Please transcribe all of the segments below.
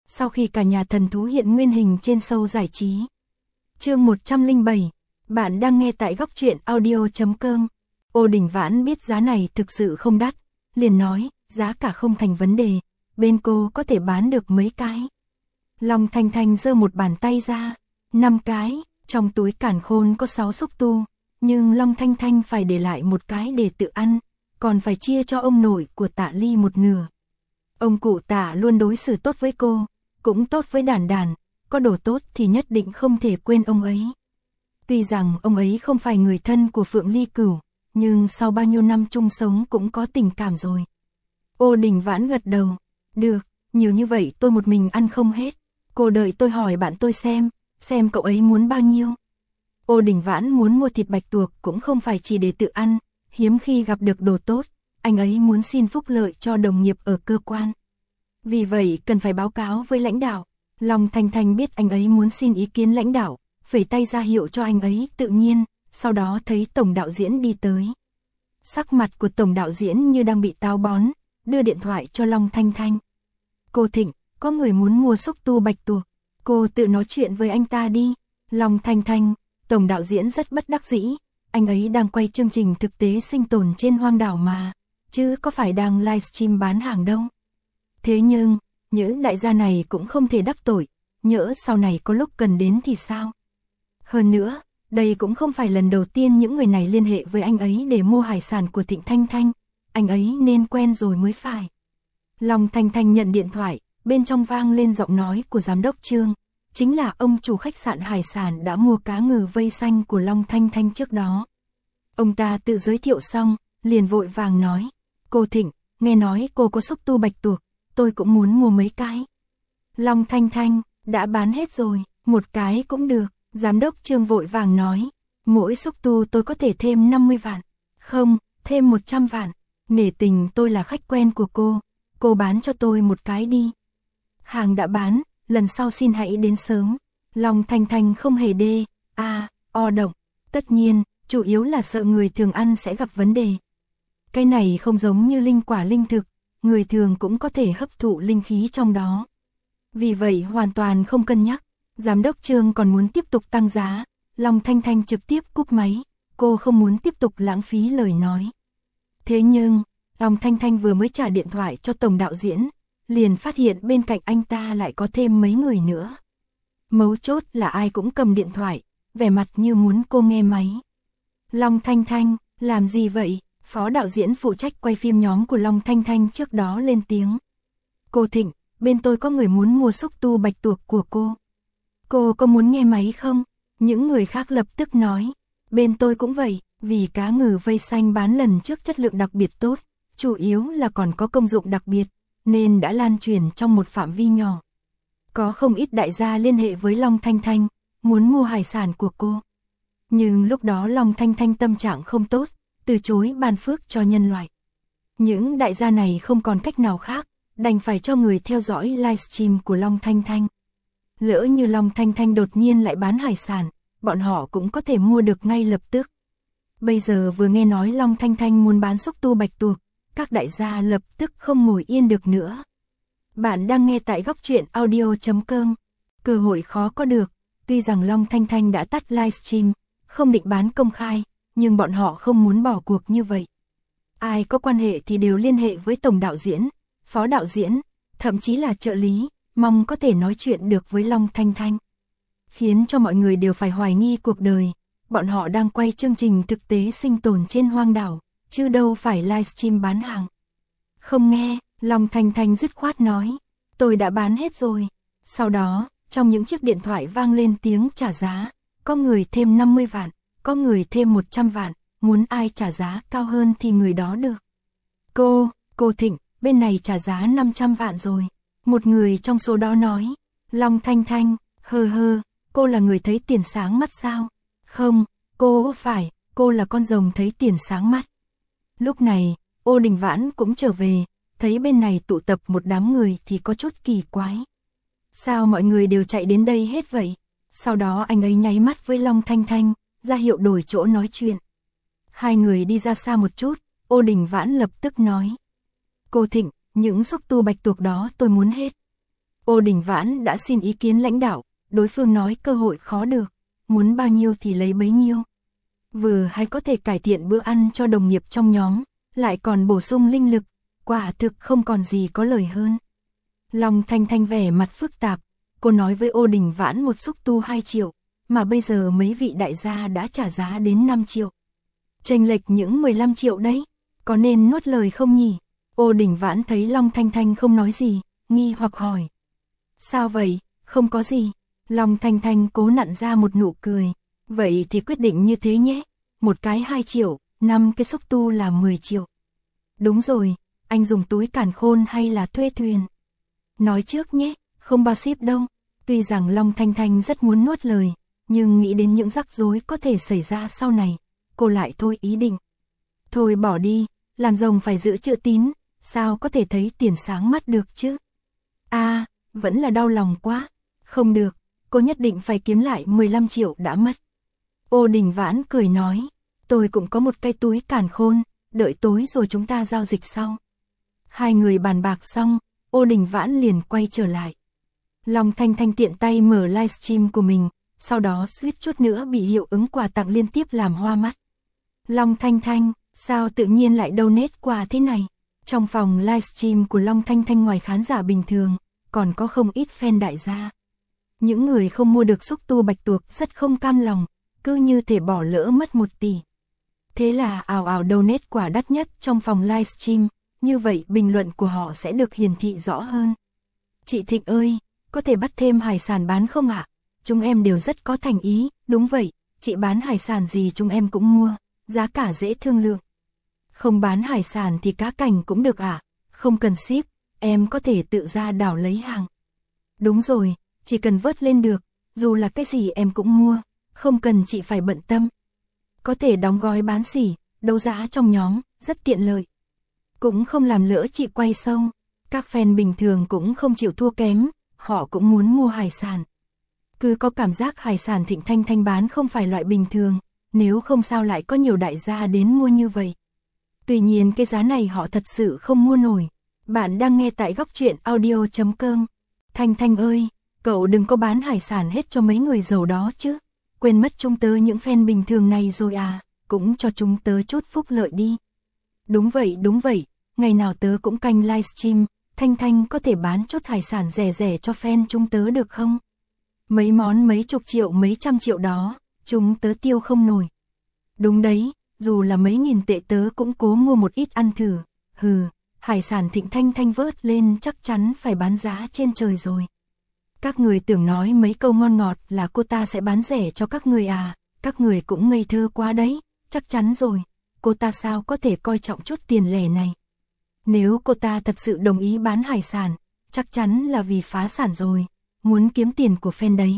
sau khi cả nhà thần thú hiện nguyên hình trên show giải trí. Chương 107, bạn đang nghe tại góc truyện audio.com. Ô Đình Vãn biết giá này thực sự không đắt, liền nói, giá cả không thành vấn đề, bên cô có thể bán được mấy cái. Long Thanh Thanh giơ một bàn tay ra, 5 cái, trong túi càn khôn có 6 xúc tu, nhưng Long Thanh Thanh phải để lại một cái để tự ăn, còn phải chia cho ông nội của Tạ Ly một nửa. Ông cụ Tạ luôn đối xử tốt với cô, cũng tốt với Đản Đản, có đồ tốt thì nhất định không thể quên ông ấy. Tuy rằng ông ấy không phải người thân của Phượng Ly Cửu, nhưng sau bao nhiêu năm chung sống cũng có tình cảm rồi. Ô Đình Vãn gật đầu, được, nhiều như vậy tôi một mình ăn không hết, cô đợi tôi hỏi bạn tôi xem cậu ấy muốn bao nhiêu. Ô Đình Vãn muốn mua thịt bạch tuộc cũng không phải chỉ để tự ăn, hiếm khi gặp được đồ tốt, anh ấy muốn xin phúc lợi cho đồng nghiệp ở cơ quan. Vì vậy cần phải báo cáo với lãnh đạo. Long Thanh Thanh biết anh ấy muốn xin ý kiến lãnh đạo, phẩy tay ra hiệu cho anh ấy tự nhiên, sau đó thấy tổng đạo diễn đi tới. Sắc mặt của tổng đạo diễn như đang bị táo bón, đưa điện thoại cho Long Thanh Thanh. Cô Thịnh, có người muốn mua xúc tu bạch tuộc, cô tự nói chuyện với anh ta đi. Long Thanh Thanh, tổng đạo diễn rất bất đắc dĩ, anh ấy đang quay chương trình thực tế sinh tồn trên hoang đảo mà, chứ có phải đang livestream bán hàng đâu. Thế nhưng, những đại gia này cũng không thể đắc tội, nhỡ sau này có lúc cần đến thì sao? Hơn nữa, đây cũng không phải lần đầu tiên những người này liên hệ với anh ấy để mua hải sản của Thịnh Thanh Thanh, anh ấy nên quen rồi mới phải. Long Thanh Thanh nhận điện thoại, bên trong vang lên giọng nói của giám đốc Trương, chính là ông chủ khách sạn hải sản đã mua cá ngừ vây xanh của Long Thanh Thanh trước đó. Ông ta tự giới thiệu xong, liền vội vàng nói, cô Thịnh, nghe nói cô có xúc tu bạch tuộc, tôi cũng muốn mua mấy cái. Long Thanh Thanh, đã bán hết rồi, một cái cũng được, giám đốc Trương vội vàng nói, mỗi xúc tu tôi có thể thêm 50 vạn, không, thêm 100 vạn, nể tình tôi là khách quen của cô bán cho tôi một cái đi. Hàng đã bán, lần sau xin hãy đến sớm. Long Thanh Thanh không hề động, tất nhiên, chủ yếu là sợ người thường ăn sẽ gặp vấn đề. Cái này không giống như linh quả linh thực, người thường cũng có thể hấp thụ linh khí trong đó. Vì vậy hoàn toàn không cân nhắc, giám đốc Trương còn muốn tiếp tục tăng giá, Long Thanh Thanh trực tiếp cúp máy, cô không muốn tiếp tục lãng phí lời nói. Thế nhưng, Long Thanh Thanh vừa mới trả điện thoại cho tổng đạo diễn, liền phát hiện bên cạnh anh ta lại có thêm mấy người nữa. Mấu chốt là ai cũng cầm điện thoại, vẻ mặt như muốn cô nghe máy. Long Thanh Thanh, làm gì vậy? Phó đạo diễn phụ trách quay phim nhóm của Long Thanh Thanh trước đó lên tiếng. Cô Thịnh, bên tôi có người muốn mua xúc tu bạch tuộc của cô. Cô có muốn nghe máy không? Những người khác lập tức nói. Bên tôi cũng vậy, vì cá ngừ vây xanh bán lần trước chất lượng đặc biệt tốt, chủ yếu là còn có công dụng đặc biệt, nên đã lan truyền trong một phạm vi nhỏ. Có không ít đại gia liên hệ với Long Thanh Thanh, muốn mua hải sản của cô. Nhưng lúc đó Long Thanh Thanh tâm trạng không tốt, từ chối ban phước cho nhân loại. Những đại gia này không còn cách nào khác, đành phải cho người theo dõi livestream của Long Thanh Thanh. Lỡ như Long Thanh Thanh đột nhiên lại bán hải sản, bọn họ cũng có thể mua được ngay lập tức. Bây giờ vừa nghe nói Long Thanh Thanh muốn bán xúc tu bạch tuộc, các đại gia lập tức không ngồi yên được nữa. Bạn đang nghe tại góc truyện audio.com. Cơ hội khó có được, tuy rằng Long Thanh Thanh đã tắt livestream, không định bán công khai, nhưng bọn họ không muốn bỏ cuộc như vậy. Ai có quan hệ thì đều liên hệ với tổng đạo diễn, phó đạo diễn, thậm chí là trợ lý, mong có thể nói chuyện được với Long Thanh Thanh. Khiến cho mọi người đều phải hoài nghi cuộc đời, bọn họ đang quay chương trình thực tế sinh tồn trên hoang đảo, chứ đâu phải livestream bán hàng. Không nghe, Long Thanh Thanh dứt khoát nói, tôi đã bán hết rồi. Sau đó, trong những chiếc điện thoại vang lên tiếng trả giá, có người thêm 50 vạn, có người thêm 100 vạn, muốn ai trả giá cao hơn thì người đó được. Cô Thịnh, bên này trả giá 500 vạn rồi. Một người trong số đó nói, Long Thanh Thanh, cô là người thấy tiền sáng mắt sao? Không, cô là con rồng thấy tiền sáng mắt. Lúc này, Ô Đình Vãn cũng trở về, thấy bên này tụ tập một đám người thì có chút kỳ quái. Sao mọi người đều chạy đến đây hết vậy? Sau đó anh ấy nháy mắt với Long Thanh Thanh, ra hiệu đổi chỗ nói chuyện. Hai người đi ra xa một chút, Ô Đình Vãn lập tức nói. Cô Thịnh, những xúc tu bạch tuộc đó tôi muốn hết. Ô Đình Vãn đã xin ý kiến lãnh đạo, đối phương nói cơ hội khó được, muốn bao nhiêu thì lấy bấy nhiêu. Vừa hay có thể cải thiện bữa ăn cho đồng nghiệp trong nhóm, lại còn bổ sung linh lực, quả thực không còn gì có lời hơn. Long Thanh Thanh vẻ mặt phức tạp, cô nói với Ô Đình Vãn một xúc tu 2 triệu, mà bây giờ mấy vị đại gia đã trả giá đến 5 triệu. Chênh lệch những 15 triệu đấy, có nên nuốt lời không nhỉ? Ô Đình Vãn thấy Long Thanh Thanh không nói gì, nghi hoặc hỏi. Sao vậy, không có gì. Long Thanh Thanh cố nặn ra một nụ cười. Vậy thì quyết định như thế nhé, một cái 2 triệu, 5 cái xúc tu là 10 triệu. Đúng rồi, anh dùng túi càn khôn hay là thuê thuyền? Nói trước nhé, không bao ship đâu. Tuy rằng Long Thanh Thanh rất muốn nuốt lời, nhưng nghĩ đến những rắc rối có thể xảy ra sau này, cô lại thôi ý định. Thôi bỏ đi, làm rồng phải giữ chữ tín, sao có thể thấy tiền sáng mắt được chứ? Vẫn là đau lòng quá. Không được, cô nhất định phải kiếm lại 15 triệu đã mất. Ô Đình Vãn cười nói, tôi cũng có một cái túi càn khôn, đợi tối rồi chúng ta giao dịch sau. Hai người bàn bạc xong, Ô Đình Vãn liền quay trở lại. Long Thanh Thanh tiện tay mở livestream của mình, sau đó suýt chút nữa bị hiệu ứng quà tặng liên tiếp làm hoa mắt. Long Thanh Thanh, sao tự nhiên lại donate quà thế này? Trong phòng livestream của Long Thanh Thanh ngoài khán giả bình thường, còn có không ít fan đại gia. Những người không mua được xúc tu bạch tuộc rất không cam lòng, cứ như thể bỏ lỡ mất 1 tỷ. Thế là ào ào donate quả đắt nhất trong phòng livestream, như vậy bình luận của họ sẽ được hiển thị rõ hơn. Chị Thịnh ơi, có thể bắt thêm hải sản bán không ạ? Chúng em đều rất có thành ý. Đúng vậy, chị bán hải sản gì chúng em cũng mua, giá cả dễ thương lượng. Không bán hải sản thì cá cảnh cũng được ạ? Không cần ship, em có thể tự ra đảo lấy hàng. Đúng rồi, chỉ cần vớt lên được, dù là cái gì em cũng mua, không cần chị phải bận tâm. Có thể đóng gói bán xỉ, đấu giá trong nhóm, rất tiện lợi. Cũng không làm lỡ chị quay sâu, các fan bình thường cũng không chịu thua kém, họ cũng muốn mua hải sản. Cứ có cảm giác hải sản Thịnh Thanh Thanh bán không phải loại bình thường, nếu không sao lại có nhiều đại gia đến mua như vậy. Tuy nhiên cái giá này họ thật sự không mua nổi. Bạn đang nghe tại góc truyện audio.com. Thanh Thanh ơi, cậu đừng có bán hải sản hết cho mấy người giàu đó chứ. Quên mất chúng tớ những fan bình thường này rồi à, cũng cho chúng tớ chút phúc lợi đi. Đúng vậy, ngày nào tớ cũng canh livestream, Thanh Thanh có thể bán chút hải sản rẻ rẻ cho fan chúng tớ được không? Mấy món mấy chục triệu mấy trăm triệu đó, chúng tớ tiêu không nổi. Đúng đấy, dù là mấy nghìn tệ tớ cũng cố mua một ít ăn thử. Hải sản Thịnh Thanh Thanh vớt lên chắc chắn phải bán giá trên trời rồi. Các người tưởng nói mấy câu ngon ngọt là cô ta sẽ bán rẻ cho các người à, các người cũng ngây thơ quá đấy, chắc chắn rồi, cô ta sao có thể coi trọng chút tiền lẻ này. Nếu cô ta thật sự đồng ý bán hải sản, chắc chắn là vì phá sản rồi, muốn kiếm tiền của fan đấy.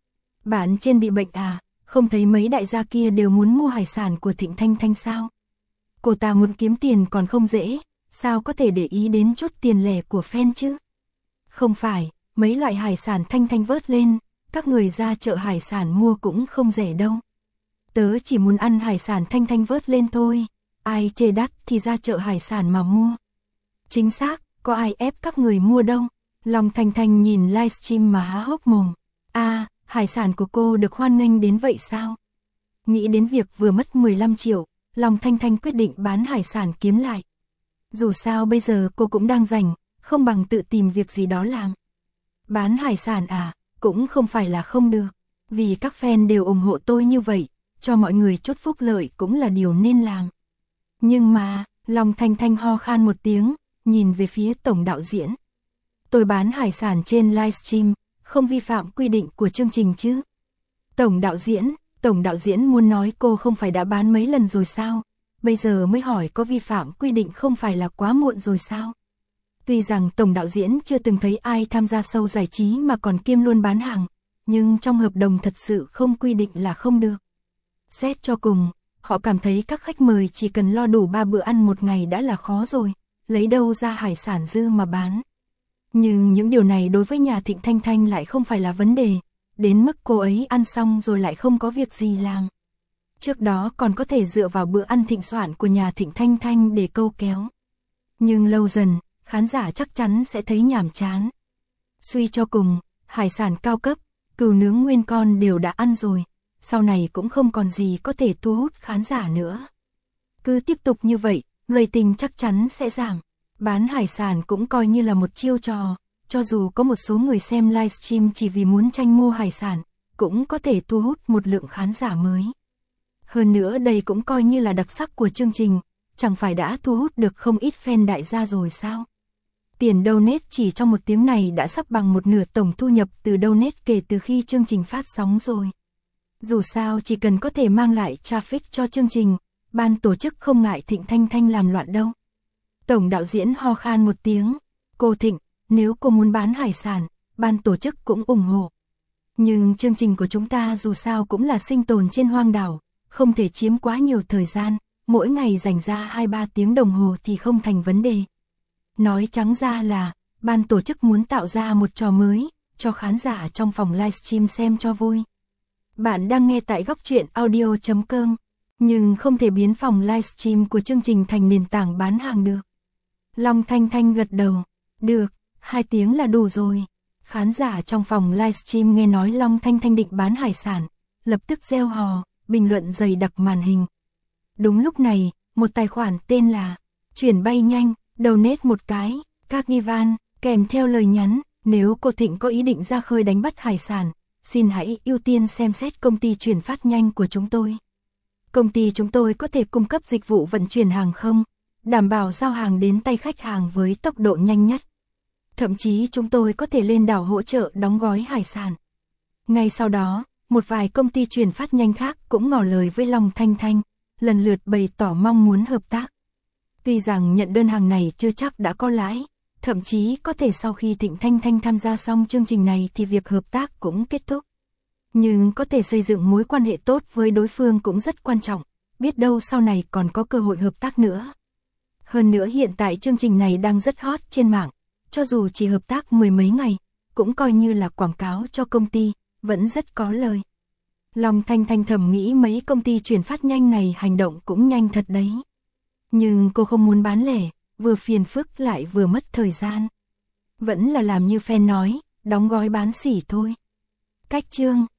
Bạn trên bị bệnh à, không thấy mấy đại gia kia đều muốn mua hải sản của Thịnh Thanh Thanh sao? Cô ta muốn kiếm tiền còn không dễ, sao có thể để ý đến chút tiền lẻ của fan chứ? Không phải, mấy loại hải sản Thanh Thanh vớt lên, các người ra chợ hải sản mua cũng không rẻ đâu. Tớ chỉ muốn ăn hải sản Thanh Thanh vớt lên thôi, ai chê đắt thì ra chợ hải sản mà mua. Chính xác, có ai ép các người mua đâu. Long Thanh Thanh nhìn livestream mà há hốc mồm. Hải sản của cô được hoan nghênh đến vậy sao? Nghĩ đến việc vừa mất 15 triệu, Long Thanh Thanh quyết định bán hải sản kiếm lại. Dù sao bây giờ cô cũng đang rảnh, không bằng tự tìm việc gì đó làm. Bán hải sản à, cũng không phải là không được. Vì các fan đều ủng hộ tôi như vậy, cho mọi người chút phúc lợi cũng là điều nên làm. Nhưng mà, Long Thanh Thanh ho khan một tiếng, nhìn về phía tổng đạo diễn. Tôi bán hải sản trên livestream, không vi phạm quy định của chương trình chứ? Tổng đạo diễn muốn nói cô không phải đã bán mấy lần rồi sao? Bây giờ mới hỏi có vi phạm quy định không phải là quá muộn rồi sao? Tuy rằng tổng đạo diễn chưa từng thấy ai tham gia show giải trí mà còn kiêm luôn bán hàng, nhưng trong hợp đồng thật sự không quy định là không được. Xét cho cùng, họ cảm thấy các khách mời chỉ cần lo đủ 3 bữa ăn một ngày đã là khó rồi, lấy đâu ra hải sản dư mà bán. Nhưng những điều này đối với nhà Thịnh Thanh Thanh lại không phải là vấn đề, đến mức cô ấy ăn xong rồi lại không có việc gì làm. Trước đó còn có thể dựa vào bữa ăn thịnh soạn của nhà Thịnh Thanh Thanh để câu kéo. Nhưng lâu dần, khán giả chắc chắn sẽ thấy nhàm chán. Suy cho cùng, hải sản cao cấp, cừu nướng nguyên con đều đã ăn rồi, sau này cũng không còn gì có thể thu hút khán giả nữa. Cứ tiếp tục như vậy, rating chắc chắn sẽ giảm. Bán hải sản cũng coi như là một chiêu trò, cho dù có một số người xem livestream chỉ vì muốn tranh mua hải sản, cũng có thể thu hút một lượng khán giả mới. Hơn nữa đây cũng coi như là đặc sắc của chương trình, chẳng phải đã thu hút được không ít fan đại gia rồi sao? Tiền donate chỉ trong một tiếng này đã sắp bằng một nửa tổng thu nhập từ donate kể từ khi chương trình phát sóng rồi. Dù sao chỉ cần có thể mang lại traffic cho chương trình, ban tổ chức không ngại Thịnh Thanh Thanh làm loạn đâu. Tổng đạo diễn ho khan một tiếng, cô Thịnh, nếu cô muốn bán hải sản, ban tổ chức cũng ủng hộ. Nhưng chương trình của chúng ta dù sao cũng là sinh tồn trên hoang đảo, không thể chiếm quá nhiều thời gian, mỗi ngày dành ra 2-3 tiếng đồng hồ thì không thành vấn đề. Nói trắng ra là, ban tổ chức muốn tạo ra một trò mới, cho khán giả trong phòng livestream xem cho vui. Bạn đang nghe tại góc truyện audio.com, nhưng không thể biến phòng livestream của chương trình thành nền tảng bán hàng được. Long Thanh Thanh gật đầu, được, 2 tiếng là đủ rồi. Khán giả trong phòng livestream nghe nói Long Thanh Thanh định bán hải sản, lập tức reo hò, bình luận dày đặc màn hình. Đúng lúc này, một tài khoản tên là Chuyển bay nhanh, donate một cái, các nghi van, kèm theo lời nhắn, nếu cô Thịnh có ý định ra khơi đánh bắt hải sản, xin hãy ưu tiên xem xét công ty chuyển phát nhanh của chúng tôi. Công ty chúng tôi có thể cung cấp dịch vụ vận chuyển hàng không, đảm bảo giao hàng đến tay khách hàng với tốc độ nhanh nhất. Thậm chí chúng tôi có thể lên đảo hỗ trợ đóng gói hải sản. Ngay sau đó, một vài công ty chuyển phát nhanh khác cũng ngỏ lời với Long Thanh Thanh, lần lượt bày tỏ mong muốn hợp tác. Tuy rằng nhận đơn hàng này chưa chắc đã có lãi, thậm chí có thể sau khi Thịnh Thanh Thanh tham gia xong chương trình này thì việc hợp tác cũng kết thúc. Nhưng có thể xây dựng mối quan hệ tốt với đối phương cũng rất quan trọng, biết đâu sau này còn có cơ hội hợp tác nữa. Hơn nữa hiện tại chương trình này đang rất hot trên mạng, cho dù chỉ hợp tác 10 mấy ngày, cũng coi như là quảng cáo cho công ty, vẫn rất có lời. Long Thanh Thanh thầm nghĩ mấy công ty chuyển phát nhanh này hành động cũng nhanh thật đấy. Nhưng cô không muốn bán lẻ, vừa phiền phức lại vừa mất thời gian. Vẫn là làm như fan nói, đóng gói bán sỉ thôi. Cách chương